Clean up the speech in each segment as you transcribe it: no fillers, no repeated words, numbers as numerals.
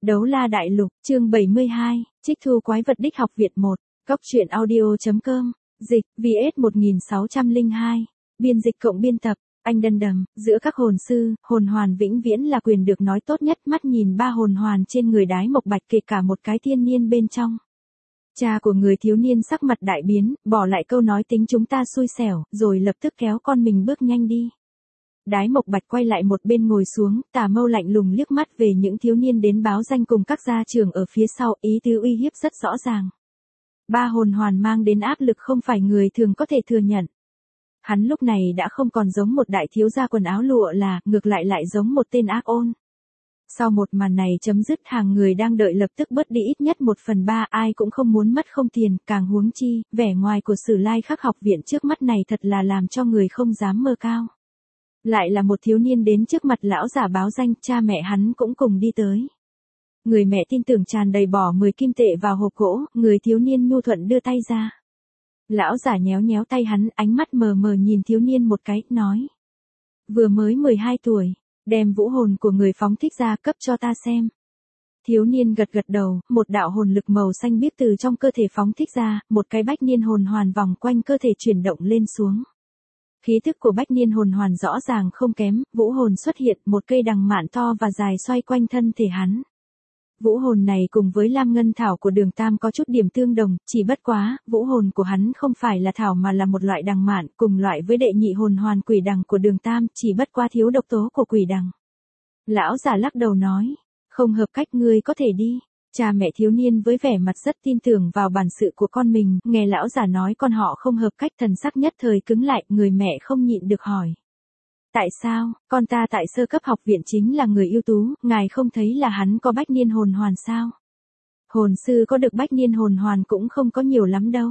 Đấu La Đại Lục, chương 72, Trích thu quái vật đích học viện 1, Cóc truyện audio.com, dịch, VS 1602, biên dịch cộng biên tập, anh đân đầm, giữa các hồn sư, hồn hoàn vĩnh viễn là quyền được nói tốt nhất, mắt nhìn ba hồn hoàn trên người Đái Mộc Bạch kể cả một cái thiên niên bên trong. Cha của người thiếu niên sắc mặt đại biến, bỏ lại câu nói tính chúng ta xui xẻo, rồi lập tức kéo con mình bước nhanh đi. Đái Mộc Bạch quay lại một bên ngồi xuống, tà mâu lạnh lùng liếc mắt về những thiếu niên đến báo danh cùng các gia trưởng ở phía sau, ý tứ uy hiếp rất rõ ràng. Ba hồn hoàn mang đến áp lực không phải người thường có thể thừa nhận. Hắn lúc này đã không còn giống một đại thiếu gia quần áo lụa là, ngược lại giống một tên ác ôn. Sau một màn này chấm dứt, hàng người đang đợi lập tức bớt đi ít nhất 1/3, ai cũng không muốn mất không tiền, càng huống chi, vẻ ngoài của Sử Lai Khắc học viện trước mắt này thật là làm cho người không dám mơ cao. Lại là một thiếu niên đến trước mặt lão giả báo danh, cha mẹ hắn cũng cùng đi tới. Người mẹ tin tưởng tràn đầy bỏ 10 kim tệ vào hộp gỗ, người thiếu niên nhu thuận đưa tay ra. Lão giả nhéo nhéo tay hắn, ánh mắt mờ mờ nhìn thiếu niên một cái, nói. Vừa mới 12 tuổi, đem vũ hồn của người phóng thích ra cấp cho ta xem. Thiếu niên gật gật đầu, một đạo hồn lực màu xanh biếc từ trong cơ thể phóng thích ra, một cái bách niên hồn hoàn vòng quanh cơ thể chuyển động lên xuống. Khí thức của bách niên hồn hoàn rõ ràng không kém, vũ hồn xuất hiện, một cây đằng mạn to và dài xoay quanh thân thể hắn. Vũ hồn này cùng với lam ngân thảo của Đường Tam có chút điểm tương đồng, chỉ bất quá, vũ hồn của hắn không phải là thảo mà là một loại đằng mạn, cùng loại với đệ nhị hồn hoàn quỷ đằng của Đường Tam, chỉ bất quá thiếu độc tố của quỷ đằng. Lão giả lắc đầu nói, không hợp cách, ngươi có thể đi. Cha mẹ thiếu niên với vẻ mặt rất tin tưởng vào bản sự của con mình, nghe lão giả nói con họ không hợp cách, thần sắc nhất thời cứng lại, người mẹ không nhịn được hỏi. Tại sao, con ta tại sơ cấp học viện chính là người ưu tú, ngài không thấy là hắn có bách niên hồn hoàn sao? Hồn sư có được bách niên hồn hoàn cũng không có nhiều lắm đâu.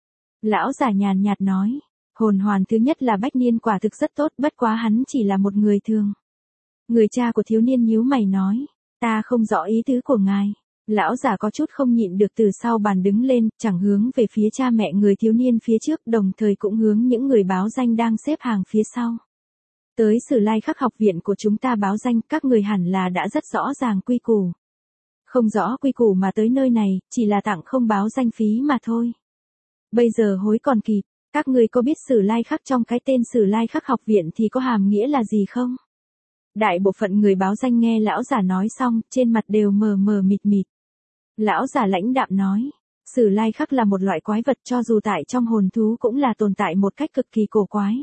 Lão giả nhàn nhạt nói, hồn hoàn thứ nhất là bách niên quả thực rất tốt, bất quá hắn chỉ là một người thường. Người cha của thiếu niên nhíu mày nói, ta không rõ ý tứ của ngài. Lão giả có chút không nhịn được từ sau bàn đứng lên, chẳng hướng về phía cha mẹ người thiếu niên phía trước, đồng thời cũng hướng những người báo danh đang xếp hàng phía sau. Tới Sử Lai Khắc học viện của chúng ta báo danh, các người hẳn là đã rất rõ ràng quy củ. Không rõ quy củ mà tới nơi này, chỉ là tặng không báo danh phí mà thôi. Bây giờ hối còn kịp, các người có biết Sử Lai Khắc trong cái tên Sử Lai Khắc học viện thì có hàm nghĩa là gì không? Đại bộ phận người báo danh nghe lão giả nói xong, trên mặt đều mờ mờ mịt mịt. Lão giả lãnh đạm nói, Sử Lai Khắc là một loại quái vật, cho dù tại trong hồn thú cũng là tồn tại một cách cực kỳ cổ quái.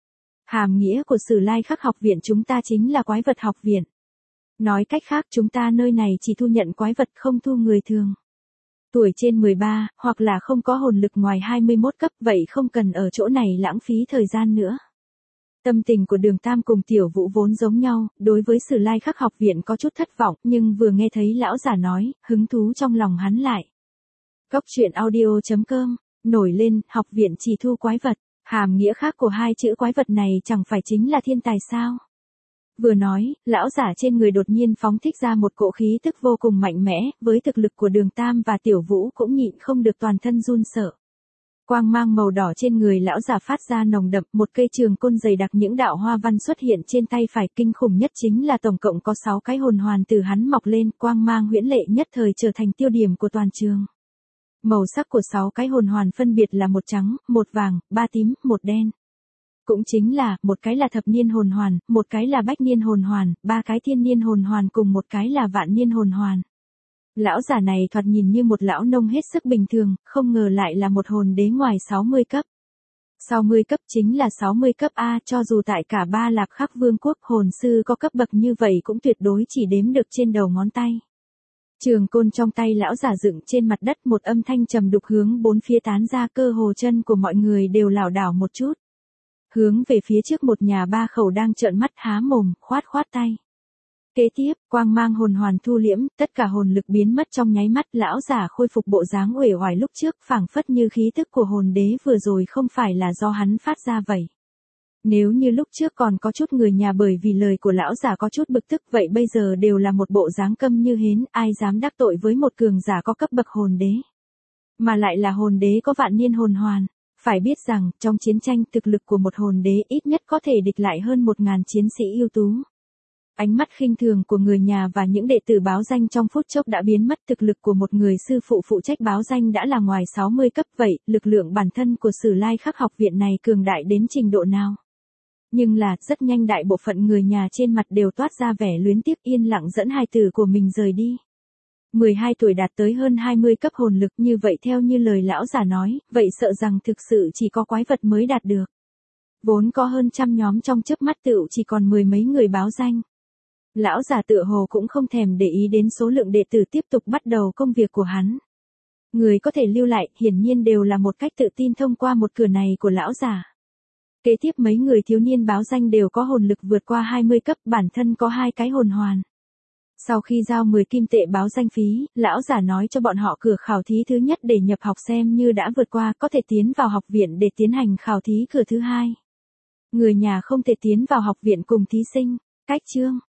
Hàm nghĩa của Sử Lai Khắc học viện chúng ta chính là quái vật học viện. Nói cách khác, chúng ta nơi này chỉ thu nhận quái vật, không thu người thường. Tuổi trên 13, hoặc là không có hồn lực ngoài 21 cấp, vậy không cần ở chỗ này lãng phí thời gian nữa. Tâm tình của Đường Tam cùng Tiểu Vũ vốn giống nhau, đối với Sử Lai Khắc học viện có chút thất vọng, nhưng vừa nghe thấy lão giả nói, hứng thú trong lòng hắn lại. Cóc truyện audio.com, nổi lên, học viện chỉ thu quái vật, hàm nghĩa khác của hai chữ quái vật này chẳng phải chính là thiên tài sao? Vừa nói, lão giả trên người đột nhiên phóng thích ra một cỗ khí tức vô cùng mạnh mẽ, với thực lực của Đường Tam và Tiểu Vũ cũng nhịn không được toàn thân run sợ. Quang mang màu đỏ trên người lão giả phát ra nồng đậm, một cây trường côn dày đặc những đạo hoa văn xuất hiện trên tay phải, kinh khủng nhất chính là tổng cộng có 6 cái hồn hoàn từ hắn mọc lên, quang mang huyễn lệ nhất thời trở thành tiêu điểm của toàn trường. Màu sắc của 6 cái hồn hoàn phân biệt là một trắng, một vàng, 3 tím, một đen. Cũng chính là, một cái là thập niên hồn hoàn, một cái là bách niên hồn hoàn, 3 cái thiên niên hồn hoàn cùng một cái là vạn niên hồn hoàn. Lão giả này thoạt nhìn như một lão nông hết sức bình thường, không ngờ lại là một hồn đế ngoài 60 cấp. 60 cấp chính là 60 cấp A, cho dù tại cả Ba Lạp Khắc Vương quốc hồn sư có cấp bậc như vậy cũng tuyệt đối chỉ đếm được trên đầu ngón tay. Trường côn trong tay lão giả dựng trên mặt đất, một âm thanh trầm đục hướng bốn phía tán ra, cơ hồ chân của mọi người đều lảo đảo một chút. Hướng về phía trước một nhà ba khẩu đang trợn mắt há mồm, khoát tay. Kế tiếp, quang mang hồn hoàn thu liễm, tất cả hồn lực biến mất trong nháy mắt, lão giả khôi phục bộ dáng uể oải lúc trước, phảng phất như khí tức của hồn đế vừa rồi không phải là do hắn phát ra vậy. Nếu như lúc trước còn có chút người nhà bởi vì lời của lão giả có chút bực tức, vậy bây giờ đều là một bộ dáng câm như hến, ai dám đắc tội với một cường giả có cấp bậc hồn đế. Mà lại là hồn đế có vạn niên hồn hoàn. Phải biết rằng, trong chiến tranh thực lực của một hồn đế ít nhất có thể địch lại hơn 1000 chiến sĩ ưu tú. Ánh mắt khinh thường của người nhà và những đệ tử báo danh trong phút chốc đã biến mất, thực lực của một người sư phụ phụ trách báo danh đã là ngoài 60 cấp vậy, lực lượng bản thân của Sử Lai Khắc học viện này cường đại đến trình độ nào? Nhưng là, rất nhanh đại bộ phận người nhà trên mặt đều toát ra vẻ luyến tiếc, yên lặng dẫn hài tử của mình rời đi. 12 tuổi đạt tới hơn 20 cấp hồn lực, như vậy theo như lời lão già nói, vậy sợ rằng thực sự chỉ có quái vật mới đạt được. Vốn có hơn trăm nhóm trong chớp mắt tựu chỉ còn 10 mấy người báo danh. Lão già tựa hồ cũng không thèm để ý đến số lượng đệ tử, tiếp tục bắt đầu công việc của hắn. Người có thể lưu lại, hiển nhiên đều là một cách tự tin thông qua một cửa này của lão già. Kế tiếp mấy người thiếu niên báo danh đều có hồn lực vượt qua 20 cấp, bản thân có 2 cái hồn hoàn. Sau khi giao 10 kim tệ báo danh phí, lão già nói cho bọn họ cửa khảo thí thứ nhất để nhập học xem như đã vượt qua, có thể tiến vào học viện để tiến hành khảo thí cửa thứ hai. Người nhà không thể tiến vào học viện cùng thí sinh. Cách chương